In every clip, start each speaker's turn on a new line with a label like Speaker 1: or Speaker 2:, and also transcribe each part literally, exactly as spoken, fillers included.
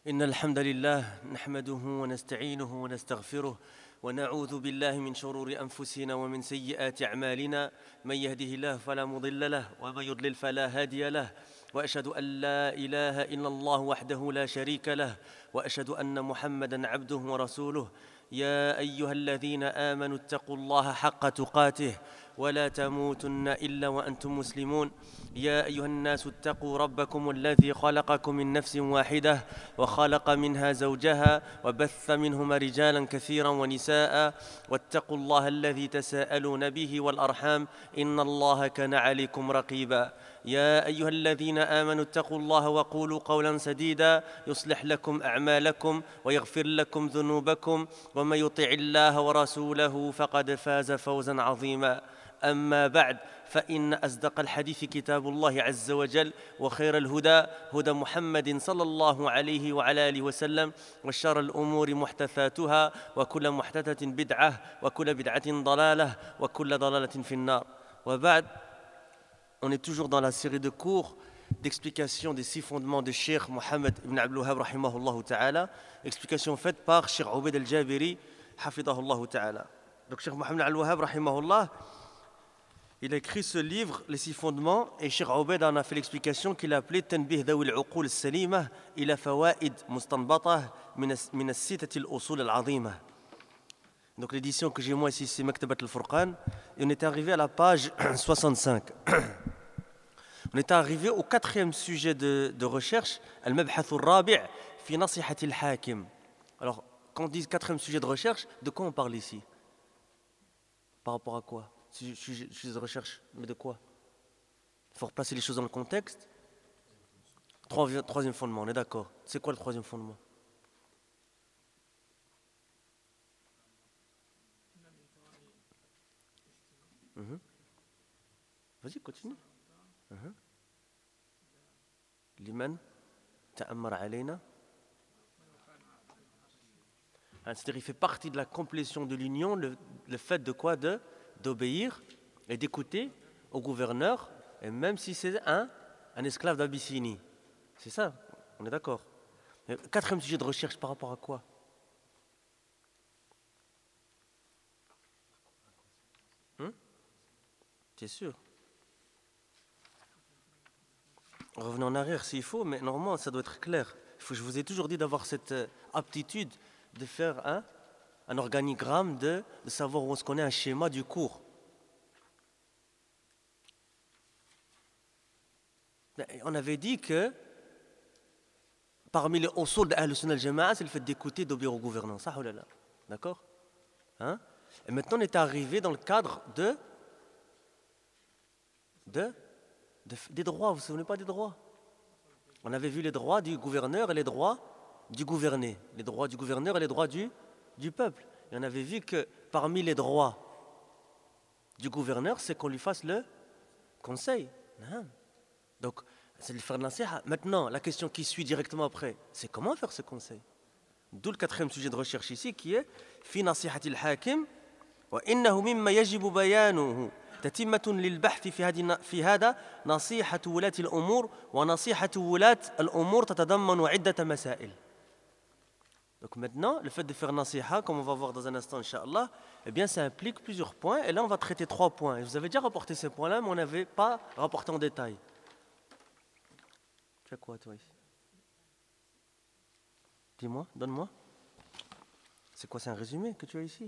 Speaker 1: إن الحمد لله نحمده ونستعينه ونستغفره ونعوذ بالله من شرور أنفسنا ومن سيئات أعمالنا من يهده الله فلا مضل له ومن يضلل فلا هادي له وأشهد أن لا إله إلا الله وحده لا شريك له وأشهد أن محمدًا عبده ورسوله يا أيها الذين آمنوا اتقوا الله حق تقاته ولا تموتن إلا وأنتم مسلمون يا أيها الناس اتقوا ربكم الذي خلقكم من نفس واحدة وخلق منها زوجها وبث منهما رجالا كثيرا ونساء واتقوا الله الذي تساءلون به والأرحام إن الله كان عليكم رقيبا يا أيها الذين آمنوا اتقوا الله وقولوا قولا سديدا يصلح لكم أعمالكم ويغفر لكم ذنوبكم ومن يطع الله ورسوله فقد فاز فوزا عظيما أما بعد فإن أصدق الحديث كتاب الله عز وجل وخير الهدى هدى محمد صلى الله عليه وعلى آله وسلم وشر الأمور محدثاتها وكل محدثة بدعة وكل بدعة ضلالة وكل ضلالة في النار. وبعد, on est toujours dans la série de cours d'explication des six fondements de Cheikh Mohammed ibn Abdul Wahhab rahimahullah ta'ala, explication faite par Cheikh Obaid al-Jabiri hafidahullah ta'ala. Donc Cheikh Mohammed ibn Abdul Wahhab rahimahullah, il a écrit ce livre, Les six fondements, et Cheikh Obaid en a fait l'explication qu'il a appelé Tanbih Dawi al-Uqul al-Salima ila fawaid mustanbatah min as-sittati al-usul al-azima. Donc l'édition que j'ai moi ici, c'est Maktabat al-Furqan, et on est arrivé à la page soixante-cinq. On est arrivé au quatrième sujet de, de recherche, Al-Mabhath al-Rabi' fi Nasihat al-Hakim. Alors, quand on dit quatrième sujet de recherche, de quoi on parle ici? Par rapport à quoi? Sujet de recherche, mais de quoi? Il faut replacer les choses dans le contexte. Troisième fondement, on est d'accord. C'est quoi le troisième fondement? Mmh. Vas-y, continue. Mmh. Liman ta'ammar alayna. C'est-à-dire, il fait partie de la complétion de l'union, le, le fait de quoi? De, d'obéir et d'écouter au gouverneur, et même si c'est un, un esclave d'Abyssinie. C'est ça, on est d'accord. Quatrième sujet de recherche par rapport à quoi? Hum? C'est sûr. Revenons en arrière s'il faut, mais normalement ça doit être clair. Je vous ai toujours dit d'avoir cette aptitude de faire un, un organigramme, de, de savoir où on se connaît, un schéma du cours. On avait dit que parmi les usul d'Ahl Sunnah al-Jama'a, c'est le fait d'écouter, d'obéir au gouvernant. Ça, oh là là. D'accord? Hein? Et maintenant, on est arrivé dans le cadre de, de, de des droits. Vous ne vous souvenez pas des droits? On avait vu les droits du gouverneur et les droits du gouverné. Les droits du gouverneur et les droits du, du peuple. Et on avait vu que parmi les droits du gouverneur, c'est qu'on lui fasse le conseil. Non. Donc, c'est le faire de nasiha. Maintenant, la question qui suit directement après, c'est comment faire ce conseil? D'où le quatrième sujet de recherche ici, qui est fi nasihati al-hakim wa innahu mimma yajibu bayanuhu tatimmatun lil bahth fi hadi fi hada nasihatu wulati al-umur wa nasihatu wulat al-umur tatadammanu 'iddat masail. Donc maintenant, le fait de faire nasiha, comme on va voir dans un instant, Inch'Allah, eh bien, ça implique plusieurs points. Et là, on va traiter trois points. Et vous avez déjà rapporté ces points-là, mais on n'avait pas rapporté en détail. Tu as quoi, toi, ici? Dis-moi, donne-moi. C'est quoi, c'est un résumé que tu as ici?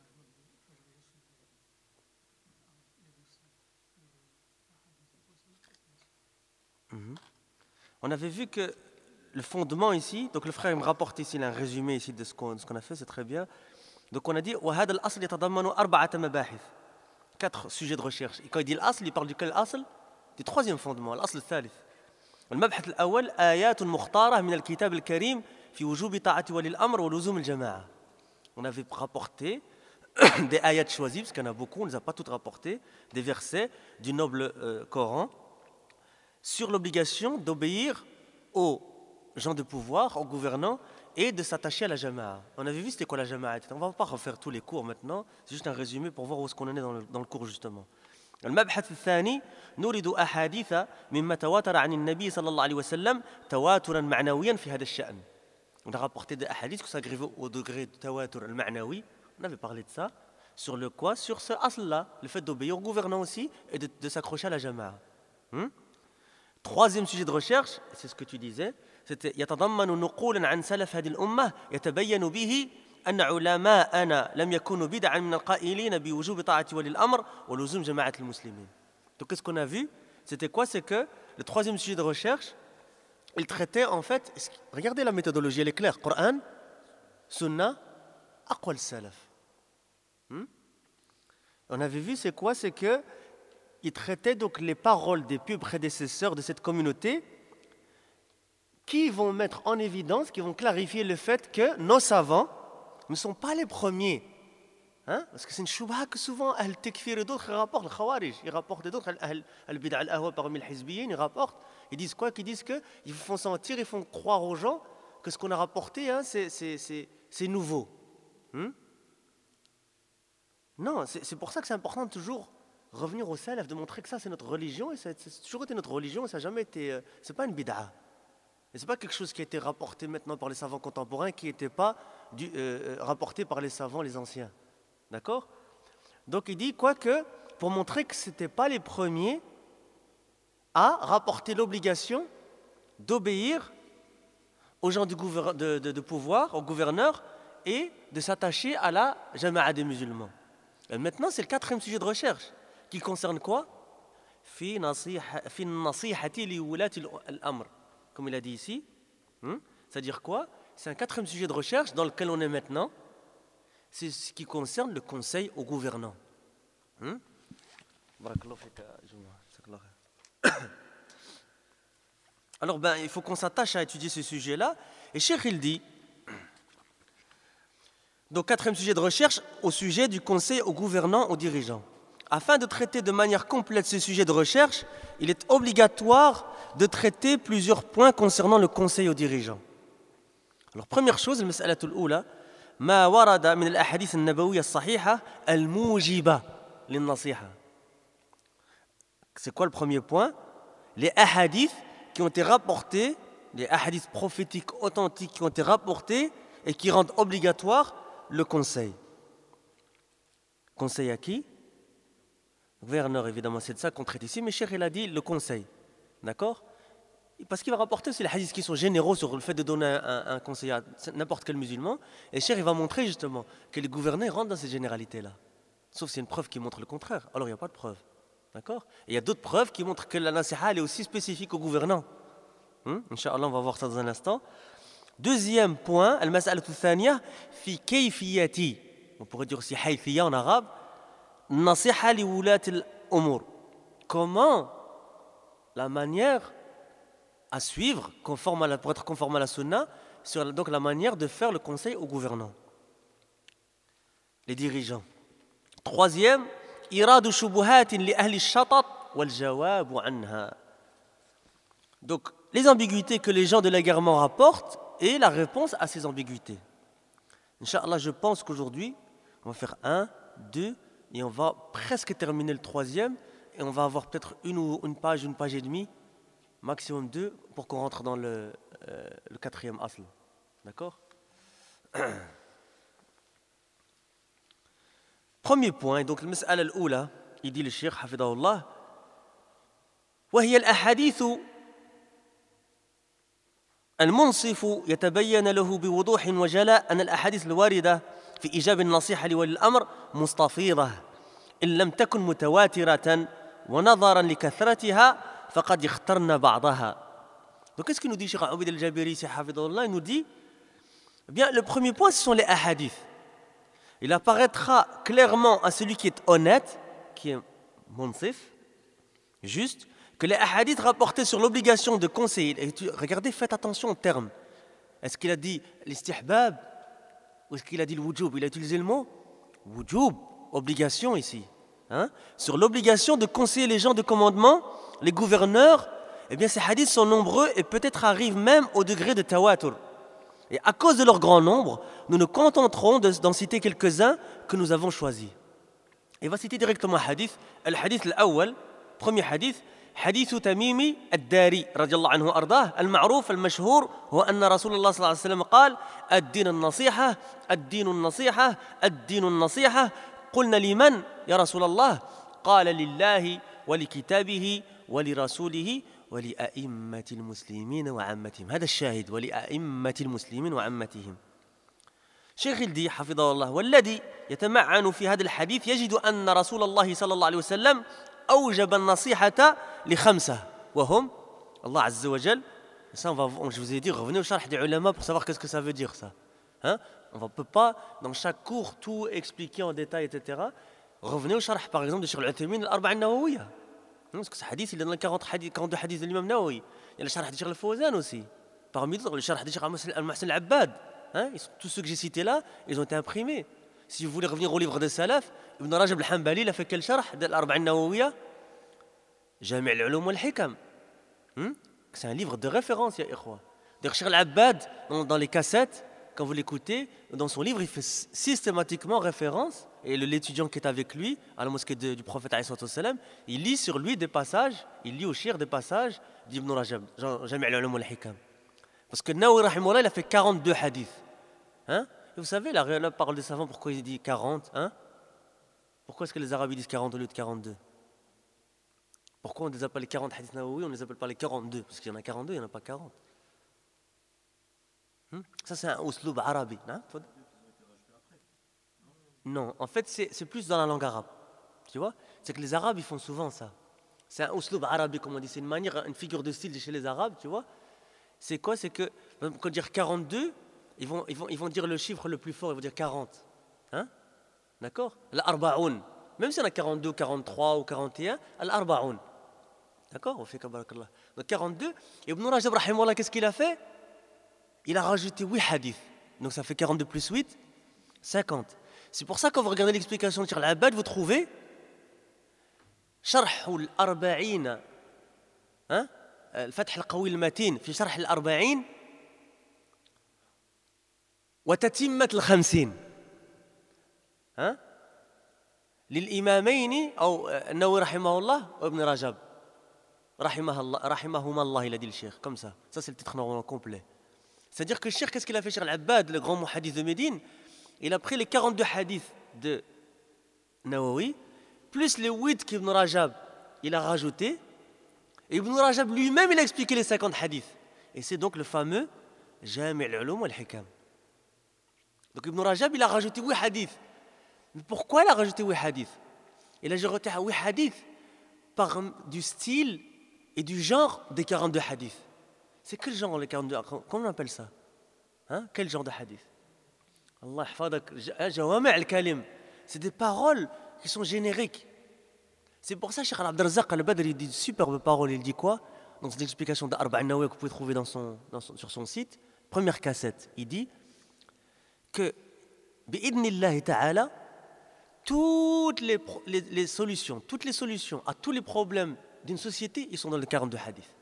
Speaker 1: Mmh. On avait vu que le fondement ici, donc le frère me rapporte ici un résumé ici de ce qu'on, de ce qu'on a fait, c'est très bien. Donc on a dit وهذا الأصل يتضمن أربعة مباحث. Quatre sujets de recherche. Et quand il dit l'asl, il parle du quel asl? Du troisième fondement, l'asl الثالث. المبحث الأول آيات مختارة من الكتاب الكريم في وجوب طاعة ولي الأمر ولزوم الجماعة. On avait rapporté des ayats choisis, parce qu'il y en a beaucoup, on ne les a pas toutes rapportées, des versets du noble euh, Coran sur l'obligation d'obéir aux gens de pouvoir, aux gouvernants, et de s'attacher à la jama'a. On avait vu c'était quoi la jama'a. On ne va pas refaire tous les cours maintenant, c'est juste un résumé pour voir où est-ce qu'on en est dans le, dans le cours justement. المبحث الثاني نريد أحاديث مما تواتر عن النبي صلى الله عليه وسلم تواترا معنويا في هذا الشأن. On a rapporté des hadiths qui sont arrivés au degré de tawatur al-ma'nawi. On avait parlé de ça. Sur le quoi? Sur ce asl-là, le fait d'obéir au gouvernant aussi et de, de s'accrocher à la jama'a. Hmm? Troisième sujet de recherche, c'est ce que tu disais, c'était يتضمن نقولا عن سلف هذه الأمة يتبين به أن علماءنا لم يكونوا بدعا من القائلين بوجوب طاعة ولي الأمر ولزوم جماعة المسلمين. Donc qu'est-ce qu'on a vu? C'était quoi? C'est que le troisième sujet de recherche, il traitait en fait, regardez la méthodologie, elle est claire, Coran, Sunna, Aqwal Salaf. Hmm? On avait vu c'est quoi? C'est que il traitait donc les paroles des pieux prédécesseurs de cette communauté qui vont mettre en évidence, qui vont clarifier le fait que nos savants ne sont pas les premiers. Hein? Parce que c'est une choubha que souvent Al-Tekfir et d'autres rapportent, le Khawarij, ils rapportent d'autres, Al-Bid'a al-Ahwa parmi les Hizbiyin, ils rapportent, ils disent quoi? Ils disent qu'ils font sentir, ils font croire aux gens que ce qu'on a rapporté, hein, c'est, c'est, c'est, c'est nouveau. Hmm? Non, c'est, c'est pour ça que c'est important de toujours revenir au salaf, de montrer que ça c'est notre religion, et ça, c'est toujours été notre religion, et ça n'a jamais été, euh, c'est pas une bid'a. Et c'est pas quelque chose qui a été rapporté maintenant par les savants contemporains, qui n'était pas du, euh, rapporté par les savants, les anciens. D'accord? Donc il dit quoi que, pour montrer que ce n'étaient pas les premiers à rapporter l'obligation d'obéir aux gens du gouver- de, de, de pouvoir, aux gouverneurs, et de s'attacher à la jama'a des musulmans. Et maintenant, c'est le quatrième sujet de recherche, qui concerne quoi? Fi nasihati li wulati al-amr. Comme il a dit ici. Hmm? C'est-à-dire quoi? C'est un quatrième sujet de recherche dans lequel on est maintenant. C'est ce qui concerne le conseil aux gouvernants. Hmm? Alors, ben, il faut qu'on s'attache à étudier ce sujet-là. Et Cheikh, il dit, donc quatrième sujet de recherche, au sujet du conseil aux gouvernants, aux dirigeants. Afin de traiter de manière complète ce sujet de recherche, il est obligatoire de traiter plusieurs points concernant le conseil aux dirigeants. Alors, première chose, المسألة الأولى ما ورد من الأحاديث النبوية الصحيحة الموجبة للنصيحة. C'est quoi le premier point? Les hadiths qui ont été rapportés, les hadiths prophétiques authentiques qui ont été rapportés et qui rendent obligatoire le conseil. Conseil à qui? Gouverneur, évidemment, c'est de ça qu'on traite ici, mais Cheikh, il a dit le conseil. D'accord? Parce qu'il va rapporter aussi les hadiths qui sont généraux sur le fait de donner un, un, un conseil à n'importe quel musulman. Et Cheikh, il va montrer justement que les gouverneurs rentrent dans ces généralités-là. Sauf s'il y a une preuve qui montre le contraire. Alors, il n'y a pas de preuve. D'accord? Et il y a d'autres preuves qui montrent que la nasiha, elle est aussi spécifique aux gouvernants. Hum? Inch'Allah, on va voir ça dans un instant. Deuxième point, al-mas'alatu thaniya fi kayfiyati. On pourrait dire aussi haythiyya en arabe. Nasiha li wulat al-umur. Comment la manière à suivre, conforme à la, pour être conforme à la sunna, sur donc la manière de faire le conseil aux gouvernants, les dirigeants. Troisième, iradu shubuhatin li ahli shatat wal jawabu anha. Donc, les ambiguïtés que les gens de l'égarement rapportent et la réponse à ces ambiguïtés. Inch'Allah, je pense qu'aujourd'hui, on va faire un, deux, et on va presque terminer le troisième, et on va avoir peut-être une, ou une page, une page et demie, maximum deux, pour qu'on rentre dans le, euh, le quatrième asl. D'accord? Premier point, donc le mas'ala al-oula, il dit le cheikh, hafidahullah, وهي الأحاديث المنصف يتبين له بوضوح وجلاء أن الأحاديث الواردة في إيجاب النصيحة لولي الأمر مستفيضة إن لم تكن متواترة ونظرا لكثرتها فقد اخترنا بعضها. Donc qu'est-ce qu'il nous dit Cheikh Aoubid al-Jabiri, c'est hafidahullah? Il nous dit, eh bien, le premier point, ce sont les ahadiths. Il apparaîtra clairement à celui qui est honnête, qui est munsif, juste, que les hadiths rapportés sur l'obligation de conseiller, et tu, regardez, faites attention aux termes. Est-ce qu'il a dit l'istihbab ou est-ce qu'il a dit le wujub? Il a utilisé le mot wujub, obligation ici. Hein? Sur l'obligation de conseiller les gens de commandement, les gouverneurs, eh bien ces hadiths sont nombreux et peut-être arrivent même au degré de tawatur. Et à cause de leur grand nombre, nous nous contenterons de, d'en citer quelques-uns que nous avons choisis. Et il va citer directement un hadith, le hadith al-awwal, premier hadith, حديث تميم الداري رضي الله عنه وأرضاه المعروف المشهور هو أن رسول الله صلى الله عليه وسلم قال الدين النصيحة الدين النصيحة الدين النصيحة قلنا لمن يا رسول الله قال لله ولكتابه ولرسوله ولأئمة المسلمين وعامتهم. هذا الشاهد ولأئمة المسلمين وعامتهم. شيخ الدي حفظه الله والذي يتمعن في هذا الحديث يجد أن رسول الله صلى الله عليه وسلم أوجب النصيحة لخمسة وهم الله عز وجل. Ça, on va, je vous ai dit, revenez au charh des ulama pour savoir qu'est-ce que ça veut dire ça. Hein? On ne peut pas, dans chaque cours, tout expliquer en détail, et cetera. Revenez au charh, par exemple, de Cheikh Al-Uthaymin, al-Arba'a an-Nawawiyya. Parce que ce hadith, il est dans les quarante hadiths, quarante-deux hadiths de l'imam Nawawi. Il y a le charh de Cheikh Al-Fawzan aussi. Parmi d'autres, le charh de Cheikh Al-Muhsin Al-Abbad. Hein? Tous ceux que j'ai cités là, ils ont été imprimés. Si vous voulez revenir au livre des Salaf, Ibn Rajab al-Hanbali, il a fait quel charh de l'Arba'a an-Nawawiyya? Jami' al-Ulum wal-Hikam. C'est un livre de référence, ya ikhwa. D'ailleurs, Cheikh Al-Abbad, dans, dans les cassettes, quand vous l'écoutez, dans son livre, il fait systématiquement référence, et l'étudiant qui est avec lui, à la mosquée de, du prophète, il lit sur lui des passages, il lit au shir des passages d'Ibn Rajab, Jami' al-Ulum wal-Hikam. Parce que Nawawi, rahimahullah, il a fait quarante-deux hadiths. Hein? Et vous savez, la, la parole des savants, pourquoi il dit quarante? Hein? Pourquoi est-ce que les Arabes disent quarante au lieu de quarante-deux? Pourquoi on ne les appelle les quarante hadiths Nawawi, on ne les appelle pas les quarante-deux? Parce qu'il y en a quarante-deux, il n'y en a pas quarante. Hmm? Ça, c'est un usloub arabe. Hein? Non, en fait, c'est, c'est plus dans la langue arabe. Tu vois? C'est que les Arabes, ils font souvent ça. C'est un usloub arabe, comme on dit. C'est une manière, une figure de style chez les Arabes, tu vois? C'est quoi? C'est que, quand dire quarante-deux, ils vont, ils, vont, ils vont dire le chiffre le plus fort, ils vont dire quarante. Hein? D'accord? Al-Arba'oun. Même si on a quarante-deux, quarante-trois ou quarante et un, Al-Arba'oun. D'accord? On fait comme barakallah. Donc quarante-deux. Et Ibn Rajab, rahimahullah, qu'est-ce qu'il a fait? Il a rajouté huit hadiths. Donc ça fait quarante-deux plus huit, cinquante. C'est pour ça que quand vous regardez l'explication de Cheikh Al-Abbad, vous trouvez شرح الأربعين hein? الفتح القوي المتين في شرح الأربعين وتتمة الخمسين hein? للإمامين أو النووي رحمه الله وابن رجب رحمه الله رحمهما الله il a dit le cheikh comme ça. Ça c'est le titre normalement complet. C'est-à-dire que le cheikh, qu'est-ce qu'il a fait Cheikh Al-Abbad, le grand muhaddith de Médine? Il a pris les quarante-deux hadiths de Nawawi, plus les huit qu'Ibn Rajab, il a rajouté. Et Ibn Rajab lui-même, il a expliqué les cinquante hadiths. Et c'est donc le fameux Jami' al-Ulum wal-Hikam. Donc Ibn Rajab, il a rajouté huit hadiths. Mais pourquoi il a rajouté huit hadiths? Il a rajouté huit hadiths par du style et du genre des quarante-deux hadiths. C'est quel genre les quarante-deux? Comment on appelle ça? Hein? Quel genre de hadith? Allah hfadak, jawami' al-kalim. C'est des paroles qui sont génériques. C'est pour ça que Cheikh Abd Razzaq al-Badri il dit de superbes paroles. Il dit quoi? Dans une explication d'Arba'a an-Nawawiyya que vous pouvez trouver dans son, dans son, sur son site, première cassette, il dit que bi'idnillahi ta'ala, toutes les, les, les solutions, toutes les solutions à tous les problèmes d'une société, ils sont dans les quarante-deux hadiths.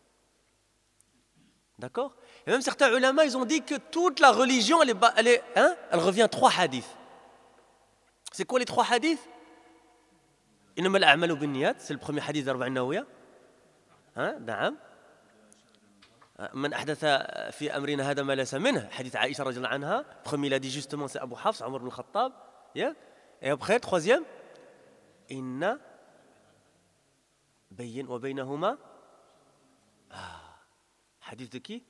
Speaker 1: D'accord? Et même certains ulama, ils ont dit que toute la religion, elle, est, elle, est, hein, elle revient à trois hadiths. C'est quoi les trois hadiths? إنما الأعمال بالنيات, c'est le premier hadith d'Arba'a an-Nawawiyya. Hein? نعم. من أحدث في أمرنا هذا ما ليس منه, hadith Aïcha radhiyallahu anha. Premier, il a dit justement, c'est Abu Hafs, Omar ibn Khattab. Yeah? Et après, troisième, إن بين وبينهما. Ah. Hadith de qui?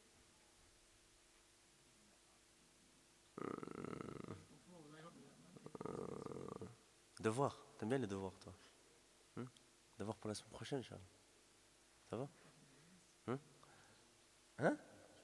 Speaker 1: Devoir. T'aimes bien les devoirs, toi? hmm? Devoir pour la semaine prochaine, Charles. Ça va? hmm? Hein?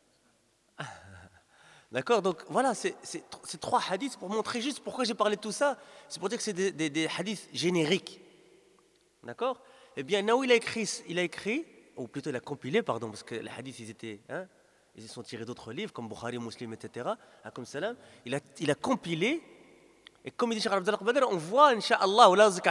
Speaker 1: D'accord, donc voilà, c'est, c'est, c'est trois hadiths pour montrer juste pourquoi j'ai parlé de tout ça. C'est pour dire que c'est des, des, des hadiths génériques. D'accord? Eh bien, Nawawi, il a écrit, il a écrit, ou plutôt il a compilé, pardon, parce que les hadiths, ils étaient, hein, ils sont tirés d'autres livres, comme Bukhari, Muslim, et cetera. Comme salam, il a, il a compilé. Et comme il dit Cheikh Abd al-Badr, on voit, Inch'Allah,